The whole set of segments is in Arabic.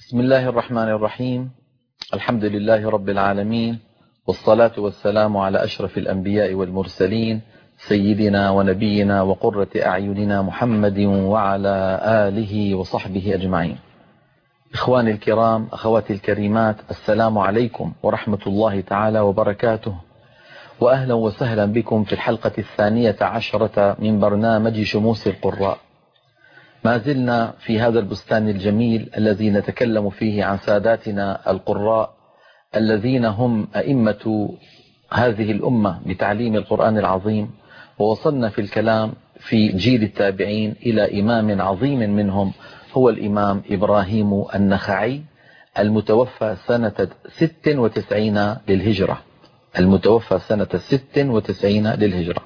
بسم الله الرحمن الرحيم. الحمد لله رب العالمين، والصلاة والسلام على أشرف الأنبياء والمرسلين، سيدنا ونبينا وقرة أعيننا محمد وعلى آله وصحبه أجمعين. إخواني الكرام، أخواتي الكريمات، السلام عليكم ورحمة الله تعالى وبركاته، وأهلا وسهلا بكم في الحلقة 12 من برنامج شموس القراء. ما زلنا في هذا البستان الجميل الذي نتكلم فيه عن ساداتنا القراء الذين هم أئمة هذه الأمة بتعليم القرآن العظيم، ووصلنا في الكلام في جيل التابعين إلى إمام عظيم منهم هو الإمام إبراهيم النخعي المتوفى سنة 96 للهجرة. المتوفى سنة 96 للهجرة.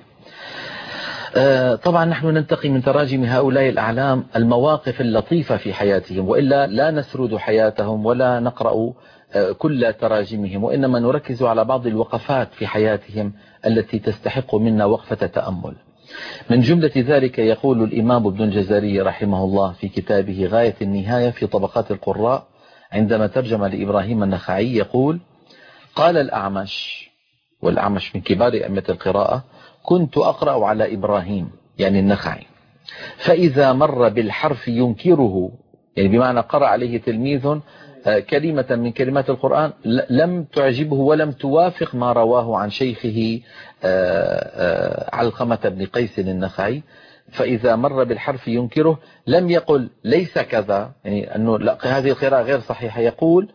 طبعا نحن ننتقي من تراجم هؤلاء الأعلام المواقف اللطيفة في حياتهم، وإلا لا نسرد حياتهم ولا نقرأ كل تراجمهم، وإنما نركز على بعض الوقفات في حياتهم التي تستحق منا وقفة تأمل. من جملة ذلك يقول الإمام ابن الجزري رحمه الله في كتابه غاية النهاية في طبقات القراء عندما ترجم لإبراهيم النخعي، يقول: قال الأعمش، والأعمش من كبار أئمة القراءة: كنت أقرأ على إبراهيم يعني النخعي، فإذا مر بالحرف ينكره، يعني بمعنى قرأ عليه تلميذ كلمة من كلمات القرآن لم تعجبه ولم توافق ما رواه عن شيخه علقمة بن قيس النخعي، فإذا مر بالحرف ينكره لم يقل ليس كذا، يعني أنه لا هذه القراءة غير صحيحة، يقول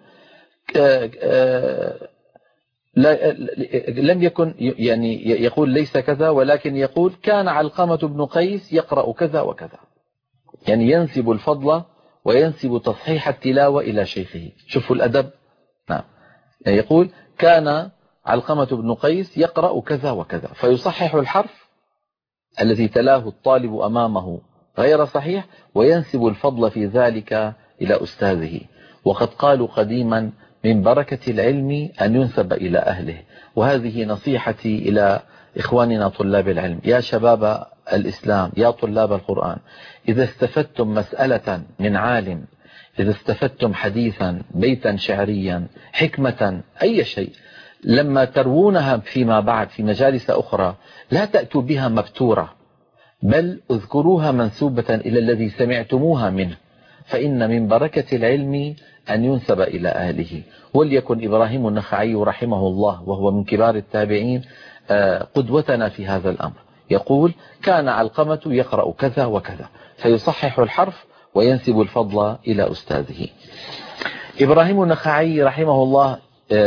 لم يكن يعني يقول ليس كذا، ولكن يقول كان علقمة بن قيس يقرأ كذا وكذا، يعني ينسب الفضل وينسب تصحيح التلاوة إلى شيخه. شوفوا الأدب. نعم، يعني يقول كان علقمة بن قيس يقرأ كذا وكذا، فيصحح الحرف الذي تلاه الطالب أمامه غير صحيح، وينسب الفضل في ذلك إلى أستاذه. وقد قالوا قديما: من بركة العلم أن ينسب إلى أهله. وهذه نصيحتي إلى إخواننا طلاب العلم، يا شباب الإسلام، يا طلاب القرآن، إذا استفدتم مسألة من عالم، إذا استفدتم حديثا، بيتا شعريا، حكمة، أي شيء، لما تروونها فيما بعد في مجالس أخرى لا تأتوا بها مبتورة، بل اذكروها منسوبة إلى الذي سمعتموها منه، فإن من بركة العلم أن ينسب إلى أهله. وليكن إبراهيم النخعي رحمه الله وهو من كبار التابعين قدوتنا في هذا الأمر. يقول كان علقمة يقرأ كذا وكذا، فيصحح الحرف وينسب الفضل إلى أستاذه. إبراهيم النخعي رحمه الله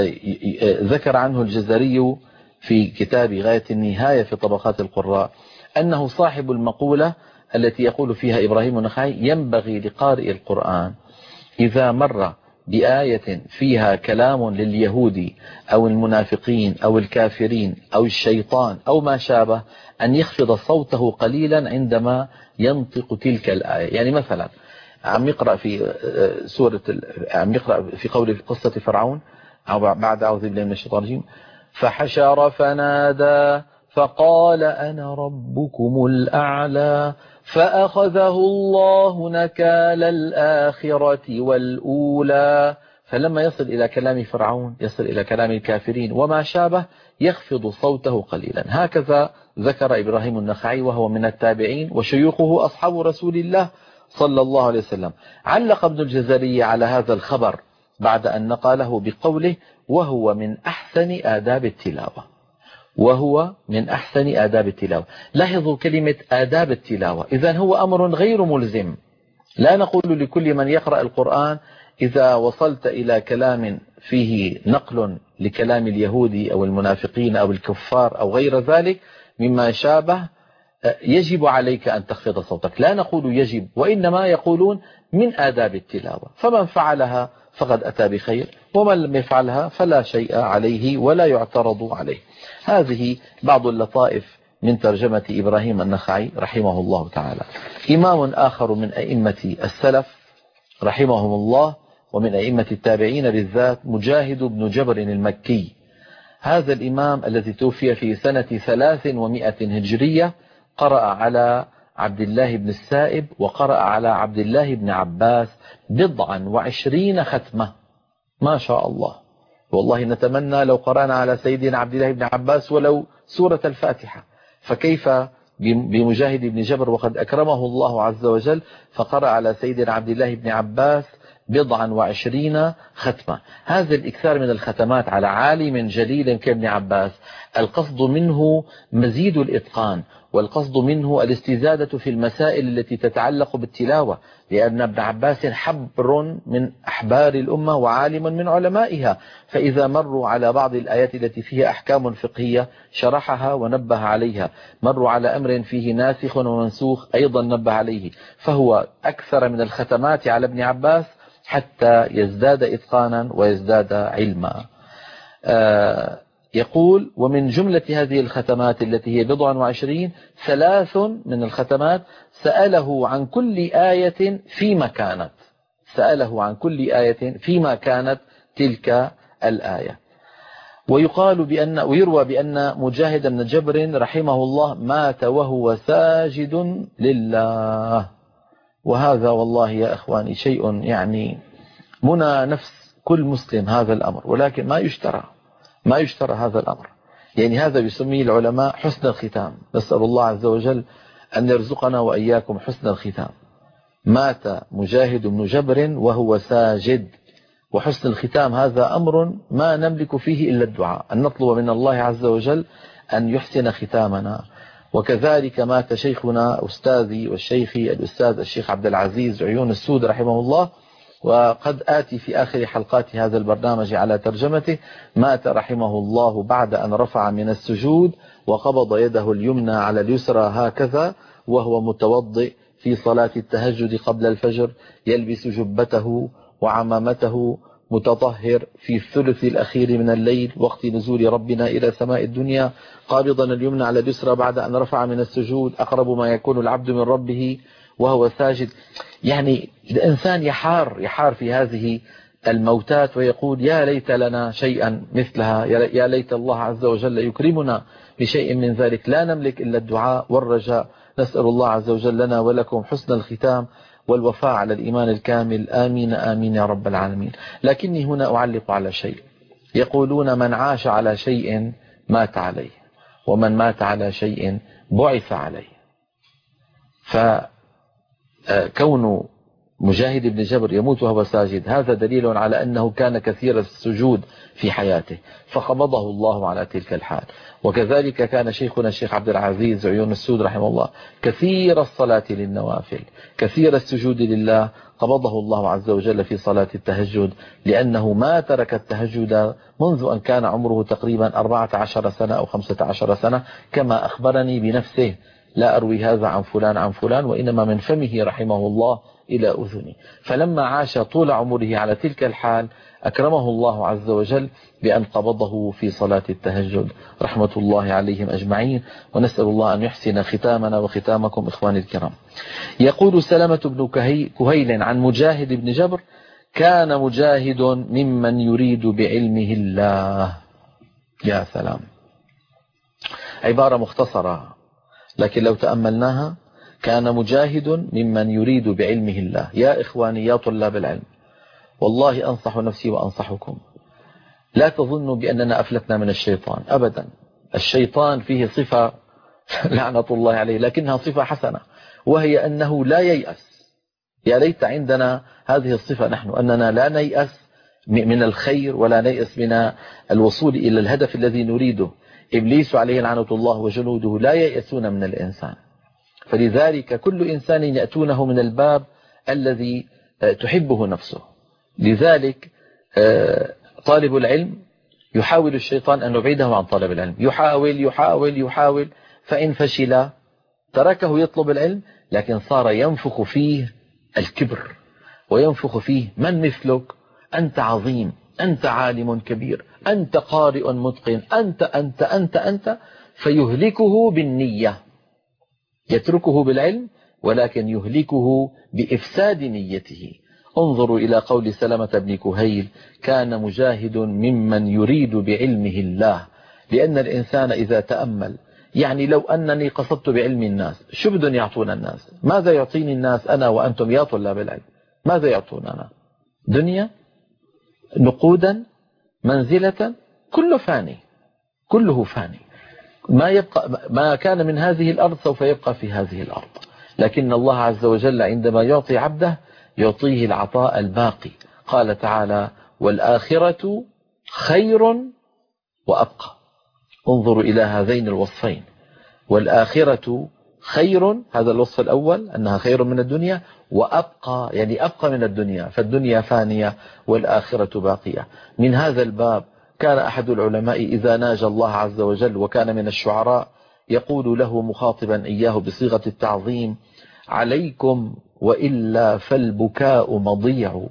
ذكر عنه الجزري في كتاب غاية النهاية في طبقات القراء أنه صاحب المقولة التي يقول فيها إبراهيم النخعي: ينبغي لقارئ القرآن إذا مر بآية فيها كلام لليهود أو المنافقين أو الكافرين أو الشيطان أو ما شابه أن يخفض صوته قليلا عندما ينطق تلك الآية. يعني مثلا عم يقرأ في عم يقرأ في قول قصة فرعون أو بعد أعوذ بالله من الشيطان الرجيم: فحشر فنادى فقال أنا ربكم الأعلى فأخذه الله نكال الآخرة والأولى. فلما يصل إلى كلام فرعون، يصل إلى كلام الكافرين وما شابه، يخفض صوته قليلا. هكذا ذكر إبراهيم النخعي وهو من التابعين، وشيوخه أصحاب رسول الله صلى الله عليه وسلم. علق ابن الجزري على هذا الخبر بعد أن نقله بقوله: وهو من أحسن آداب التلاوة. وهو من أحسن آداب التلاوة. لاحظوا كلمة آداب التلاوة، إذن هو أمر غير ملزم. لا نقول لكل من يقرأ القرآن إذا وصلت إلى كلام فيه نقل لكلام اليهود أو المنافقين أو الكفار أو غير ذلك مما شابه يجب عليك أن تخفض صوتك. لا نقول يجب، وإنما يقولون من آداب التلاوة، فمن فعلها فقد أتى بخير، ومن لم يفعلها فلا شيء عليه ولا يعترض عليه. هذه بعض اللطائف من ترجمة إبراهيم النخعي رحمه الله تعالى. إمام آخر من أئمة السلف رحمهم الله ومن أئمة التابعين بالذات مجاهد بن جبر المكي. هذا الإمام الذي توفي في سنة 300 هجرية قرأ على عبد الله بن السائب وقرأ على عبد الله بن عباس 29 ختمة. ما شاء الله، والله نتمنى لو قرأنا على سيدنا عبد الله بن عباس ولو سورة الفاتحة، فكيف بمجاهد بن جبر وقد أكرمه الله عز وجل فقرأ على سيدنا عبد الله بن عباس 29 ختمة. هذا الإكثار من الختمات على عالم جليل كابن عباس القصد منه مزيد الإتقان، والقصد منه الاستزادة في المسائل التي تتعلق بالتلاوة، لأن ابن عباس حبر من أحبار الأمة وعالم من علمائها، فإذا مروا على بعض الآيات التي فيها أحكام فقهية شرحها ونبه عليها، مروا على أمر فيه ناسخ ومنسوخ أيضا نبه عليه، فهو أكثر من الختمات على ابن عباس حتى يزداد إتقانا ويزداد علما. يقول: ومن جملة هذه الختمات التي هي 29 3 من الختمات سأله عن كل آية فيما كانت، سأله عن كل آية فيما كانت تلك الآية. ويروى بأن مجاهد بن جبر رحمه الله مات وهو ساجد لله، وهذا والله يا أخواني شيء يعني منى نفس كل مسلم هذا الأمر، ولكن ما يشترى هذا الأمر. يعني هذا يسميه العلماء حسن الختام. نسأل الله عز وجل أن يرزقنا وإياكم حسن الختام. مات مجاهد بن جبر وهو ساجد، وحسن الختام هذا أمر ما نملك فيه إلا الدعاء، أن نطلب من الله عز وجل أن يحسن ختامنا. وكذلك مات شيخنا أستاذي والشيخي الأستاذ الشيخ عبد العزيز عيون السود رحمه الله، وقد آتي في آخر حلقات هذا البرنامج على ترجمته. مات رحمه الله بعد أن رفع من السجود وقبض يده اليمنى على اليسرى هكذا وهو متوضئ في صلاة التهجد قبل الفجر، يلبس جبته وعمامته متطهر في الثلث الأخير من الليل وقت نزول ربنا إلى سماء الدنيا، قابضا اليمنى على اليسرى بعد أن رفع من السجود، أقرب ما يكون العبد من ربه وهو ساجد. يعني الإنسان يحار في هذه الموتات ويقول: يا ليت لنا شيئا مثلها، يا ليت الله عز وجل يكرمنا بشيء من ذلك. لا نملك إلا الدعاء والرجاء. نسأل الله عز وجل لنا ولكم حسن الختام والوفاء على الإيمان الكامل. آمين آمين يا رب العالمين. لكني هنا أعلق على شيء. يقولون: من عاش على شيء مات عليه، ومن مات على شيء بعث عليه. فكون مجاهد بن جبر يموت وهو ساجد هذا دليل على أنه كان كثير السجود في حياته فقبضه الله على تلك الحال. وكذلك كان شيخنا الشيخ عبد العزيز عيون السود رحمه الله كثير الصلاة للنوافل، كثير السجود لله، قبضه الله عز وجل في صلاة التهجد، لأنه ما ترك التهجد منذ أن كان عمره تقريبا 14 سنة أو 15 سنة كما أخبرني بنفسه. لا أروي هذا عن فلان وإنما من فمه رحمه الله إلى أذني. فلما عاش طول عمره على تلك الحال أكرمه الله عز وجل بأن قبضه في صلاة التهجد رحمة الله عليهم أجمعين. ونسأل الله أن يحسن ختامنا وختامكم إخواني الكرام. يقول سلمة بن كهيل عن مجاهد بن جبر: كان مجاهد ممن يريد بعلمه الله. يا سلام، عبارة مختصرة لكن لو تأملناها: كان مجاهد ممن يريد بعلمه الله. يا إخواني يا طلاب العلم، والله أنصح نفسي وأنصحكم، لا تظنوا بأننا أفلتنا من الشيطان أبدا. الشيطان فيه صفة لعنة الله عليه لكنها صفة حسنة، وهي أنه لا ييأس. يا ليت عندنا هذه الصفة نحن، أننا لا نيأس من الخير ولا نيأس من الوصول إلى الهدف الذي نريده. إبليس عليه لعنة الله وجنوده لا ييأسون من الإنسان، فلذلك كل إنسان يأتونه من الباب الذي تحبه نفسه. لذلك طالب العلم يحاول الشيطان أن يبعده عن طالب العلم، يحاول فإن فشل تركه يطلب العلم، لكن صار ينفخ فيه الكبر وينفخ فيه: من مثلك؟ أنت عظيم، أنت عالم كبير، أنت قارئ متقن، أنت فيهلكه بالنية. يتركه بالعلم ولكن يهلكه بإفساد نيته. انظروا إلى قول سلمة بن كهيل: كان مجاهد ممن يريد بعلمه الله. لأن الإنسان إذا تأمل يعني لو أنني قصدت بعلم الناس، شو بدهم يعطون الناس؟ ماذا يعطيني الناس أنا وأنتم يا طلاب العلم؟ ماذا يعطوننا؟ دنيا، نقودا، منزلة، كله فاني، كله فاني. ما يبقى، ما كان من هذه الأرض سوف يبقى في هذه الأرض. لكن الله عز وجل عندما يعطي عبده يعطيه العطاء الباقي. قال تعالى: والآخرة خير وأبقى. انظروا إلى هذين الوصفين، والآخرة خير، هذا الوصف الأول أنها خير من الدنيا، وأبقى يعني أبقى من الدنيا، فالدنيا فانية والآخرة باقية. من هذا الباب كان أحد العلماء إذا ناجى الله عز وجل وكان من الشعراء يقول له مخاطبا إياه بصيغة التعظيم: عليكم وإلا فالبكاء مضيع،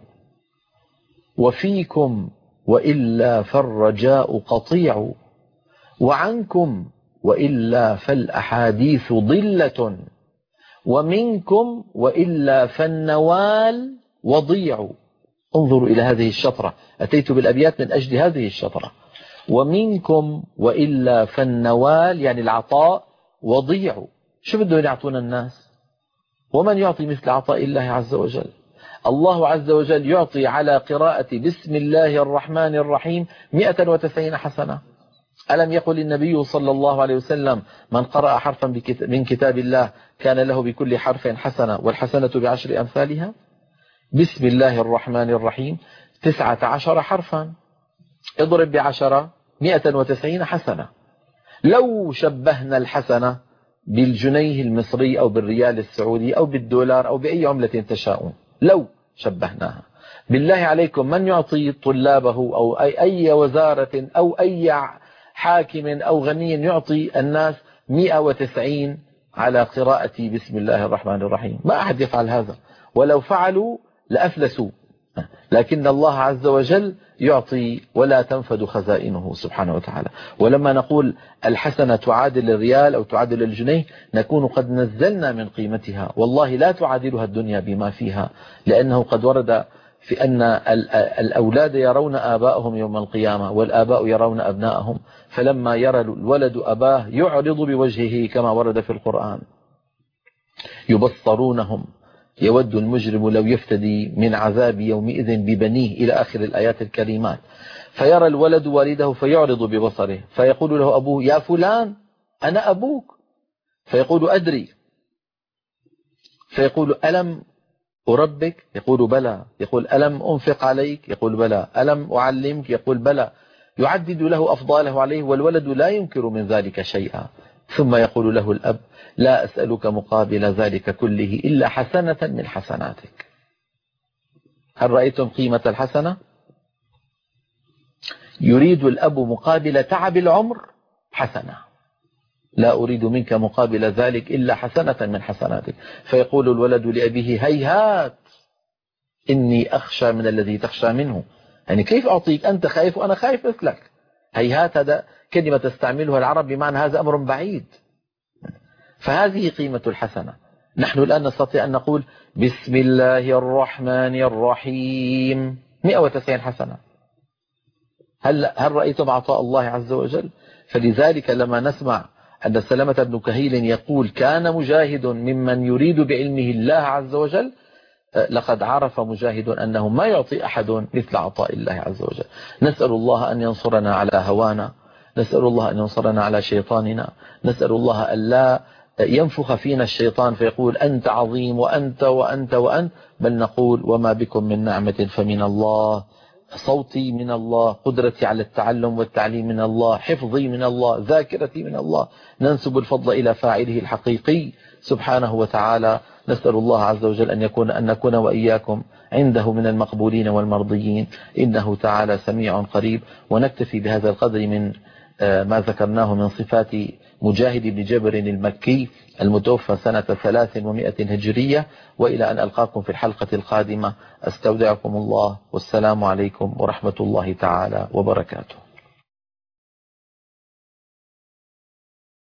وفيكم وإلا فالرجاء قطيع، وعنكم وإلا فالأحاديث ضلة، ومنكم وإلا فالنوال وضيع. انظروا إلى هذه الشطرة، أتيت بالأبيات من أجل هذه الشطرة. ومنكم وإلا فالنوال يعني العطاء وضيع. شو بدهم يعطون الناس؟ ومن يعطي مثل عطاء الله عز وجل؟ الله عز وجل يعطي على قراءة بسم الله الرحمن الرحيم 190 حسنة. ألم يقل النبي صلى الله عليه وسلم: من قرأ حرفا من كتاب الله كان له بكل حرف حسنة، والحسنة بعشر أمثالها؟ بسم الله الرحمن الرحيم 19 حرفا، اضرب ب10، 190 حسنة. لو شبهنا الحسنة بالجنيه المصري أو بالريال السعودي أو بالدولار أو بأي عملة تشاءون، لو شبهناها، بالله عليكم من يعطي طلابه أو أي وزارة أو أي حاكم أو غني يعطي الناس 190 على قراءة بسم الله الرحمن الرحيم؟ ما أحد يفعل هذا، ولو فعلوا لأفلسوا. لكن الله عز وجل يعطي ولا تنفد خزائنه سبحانه وتعالى. ولما نقول الحسنة تعادل الريال أو تعادل الجنيه نكون قد نزلنا من قيمتها، والله لا تعادلها الدنيا بما فيها، لأنه قد ورد في أن الأولاد يرون آباءهم يوم القيامة والآباء يرون أبناءهم، فلما يرى الولد أباه يعرض بوجهه كما ورد في القرآن: يبصرونهم يود المجرم لو يفتدي من عذاب يومئذ ببنيه، إلى آخر الآيات الكريمات. فيرى الولد والده فيعرض ببصره، فيقول له أبوه: يا فلان أنا أبوك، فيقول: أدري. فيقول: ألم أربك؟ يقول: بلى. يقول: ألم أنفق عليك؟ يقول: بلى. ألم أعلمك؟ يقول: بلى. يعدد له أفضاله عليه، والولد لا ينكر من ذلك شيئا. ثم يقول له الأب: لا أسألك مقابل ذلك كله إلا حسنة من حسناتك. هل رأيتم قيمة الحسنة؟ يريد الأب مقابل تعب العمر حسنة: لا أريد منك مقابل ذلك إلا حسنة من حسناتك. فيقول الولد لأبيه: هيهات إني أخشى من الذي تخشى منه. يعني كيف أعطيك؟ أنت خايف وأنا خايف مثلك. هيهات هذا كلمة تستعملها العرب بمعنى هذا أمر بعيد. فهذه قيمة الحسنة. نحن الآن نستطيع أن نقول بسم الله الرحمن الرحيم 190 حسنة. هل رأيتم عطاء الله عز وجل؟ فلذلك لما نسمع أن سلمة بن كهيل يقول: كان مجاهد ممن يريد بعلمه الله عز وجل، لقد عرف مجاهد أنه ما يعطي أحد مثل عطاء الله عز وجل. نسأل الله أن ينصرنا على هوانا، نسأل الله أن ينصرنا على شيطاننا، نسأل الله أن لا ينفخ فينا الشيطان فيقول: أنت عظيم وأنت وأنت وأنت، بل نقول: وما بكم من نعمة فمن الله، صوتي من الله، قدرتي على التعلم والتعليم من الله، حفظي من الله، ذاكرتي من الله. ننسب الفضل إلى فاعله الحقيقي سبحانه وتعالى. نسأل الله عز وجل أن نكون وإياكم عنده من المقبولين والمرضيين، إنه تعالى سميع قريب. ونكتفي بهذا القدر من ما ذكرناه من صفات مجاهد بن جبر المكي المتوفى سنة 300 هجرية. وإلى أن ألقاكم في الحلقة القادمة، أستودعكم الله، والسلام عليكم ورحمة الله تعالى وبركاته.